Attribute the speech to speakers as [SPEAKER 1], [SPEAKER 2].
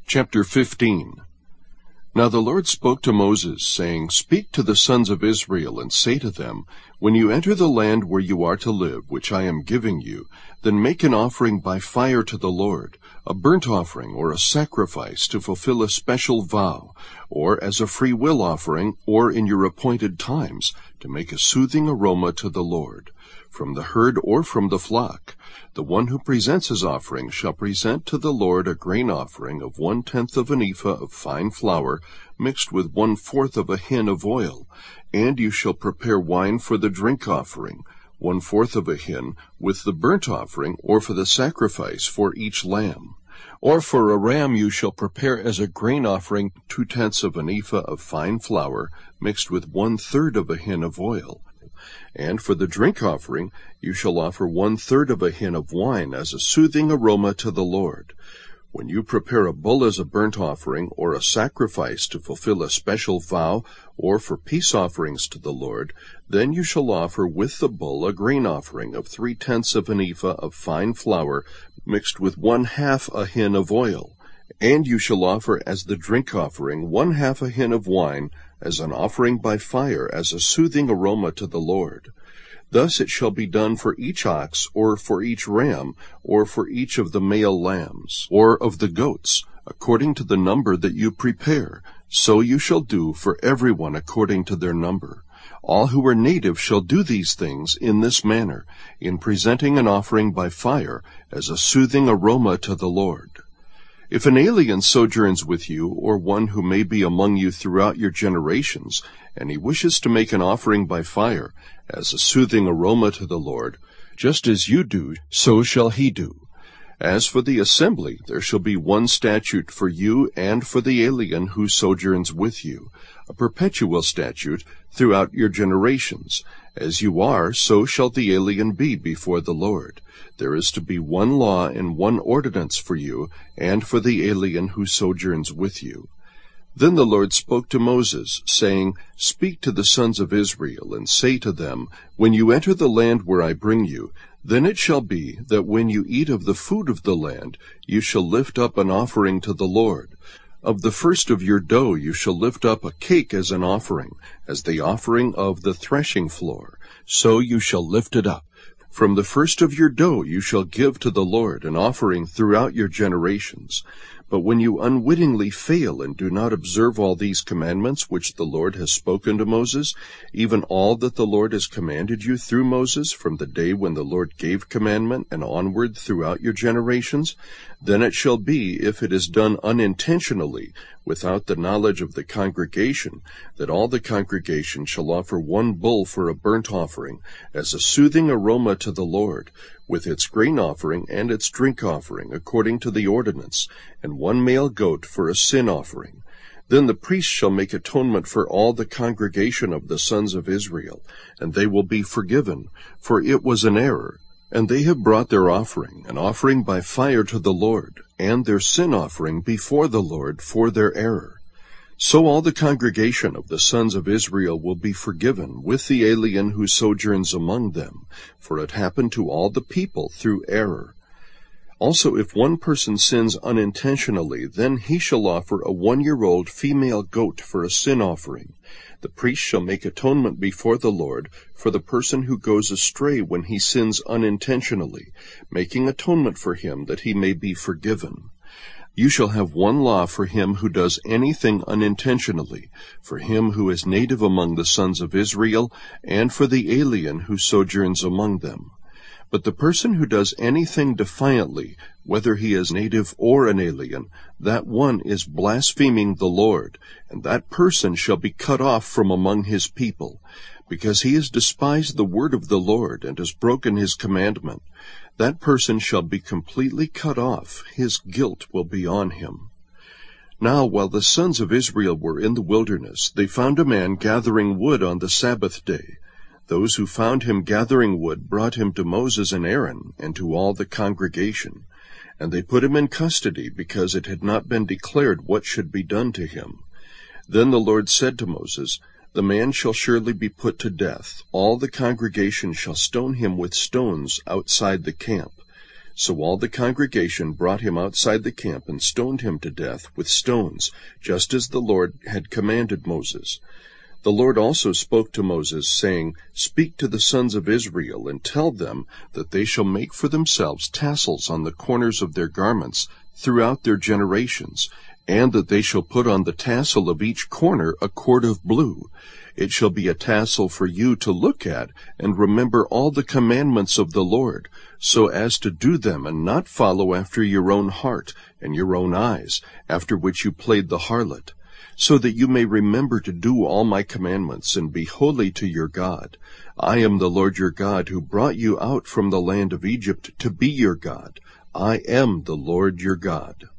[SPEAKER 1] Chapter 15. Now the Lord spoke to Moses, saying, Speak to the sons of Israel, and say to them, When you enter the land where you are to live, which I am giving you, then make an offering by fire to the Lord, a burnt offering or a sacrifice to fulfill a special vow, or as a free will offering, or in your appointed times, to make a soothing aroma to the Lord. From the herd or from the flock, the one who presents his offering shall present to the Lord a grain offering of 1/10 of an ephah of fine flour, mixed with 1/4 of a hin of oil. And you shall prepare wine for the drink offering, 1/4 of a hin, with the burnt offering, or for the sacrifice for each lamb. Or for a ram you shall prepare as a grain offering 2/10 of an ephah of fine flour, mixed with 1/3 of a hin of oil. And for the drink offering you shall offer 1/3 of a hin of wine as a soothing aroma to the Lord. When you prepare a bull as a burnt offering, or a sacrifice to fulfill a special vow, or for peace offerings to the Lord, then you shall offer with the bull a grain offering of 3/10 of an ephah of fine flour, mixed with 1/2 a hin of oil. And you shall offer as the drink offering 1/2 a hin of wine, as an offering by fire, as a soothing aroma to the Lord. Thus it shall be done for each ox, or for each ram, or for each of the male lambs, or of the goats, according to the number that you prepare. So you shall do for everyone according to their number. All who are native shall do these things in this manner, in presenting an offering by fire, as a soothing aroma to the Lord. If an alien sojourns with you, or one who may be among you throughout your generations, and he wishes to make an offering by fire, as a soothing aroma to the Lord, just as you do, so shall he do. As for the assembly, there shall be one statute for you and for the alien who sojourns with you, a perpetual statute throughout your generations. As you are, so shall the alien be before the Lord. There is to be one law and one ordinance for you, and for the alien who sojourns with you. Then the Lord spoke to Moses, saying, Speak to the sons of Israel, and say to them, When you enter the land where I bring you, then it shall be that when you eat of the food of the land, you shall lift up an offering to the Lord. Of the first of your dough you shall lift up a cake as an offering, as the offering of the threshing floor. So you shall lift it up. From the first of your dough you shall give to the Lord an offering throughout your generations. But when you unwittingly fail and do not observe all these commandments which the Lord has spoken to Moses, even all that the Lord has commanded you through Moses from the day when the Lord gave commandment and onward throughout your generations, then it shall be, if it is done unintentionally, without the knowledge of the congregation, that all the congregation shall offer one bull for a burnt offering, as a soothing aroma to the Lord, with its grain offering and its drink offering, according to the ordinance, and one male goat for a sin offering. Then the priest shall make atonement for all the congregation of the sons of Israel, and they will be forgiven, for it was an error. And they have brought their offering, an offering by fire to the Lord, and their sin offering before the Lord for their error. So all the congregation of the sons of Israel will be forgiven, with the alien who sojourns among them, for it happened to all the people through error. Also, if one person sins unintentionally, then he shall offer a 1-year-old female goat for a sin offering. The priest shall make atonement before the Lord for the person who goes astray when he sins unintentionally, making atonement for him that he may be forgiven. You shall have one law for him who does anything unintentionally, for him who is native among the sons of Israel, and for the alien who sojourns among them. But the person who does anything defiantly, whether he is native or an alien, that one is blaspheming the Lord, and that person shall be cut off from among his people, because he has despised the word of the Lord and has broken his commandment. That person shall be completely cut off. His guilt will be on him. Now, while the sons of Israel were in the wilderness, they found a man gathering wood on the Sabbath day. Those who found him gathering wood brought him to Moses and Aaron, and to all the congregation. And they put him in custody, because it had not been declared what should be done to him. Then the Lord said to Moses, The man shall surely be put to death. All the congregation shall stone him with stones outside the camp. So all the congregation brought him outside the camp and stoned him to death with stones, just as the Lord had commanded Moses. The Lord also spoke to Moses, saying, Speak to the sons of Israel, and tell them that they shall make for themselves tassels on the corners of their garments throughout their generations, and that they shall put on the tassel of each corner a cord of blue. It shall be a tassel for you to look at, and remember all the commandments of the Lord, so as to do them, and not follow after your own heart and your own eyes, after which you played the harlot, so that you may remember to do all my commandments, and be holy to your God. I am the Lord your God, who brought you out from the land of Egypt to be your God. I am the Lord your God.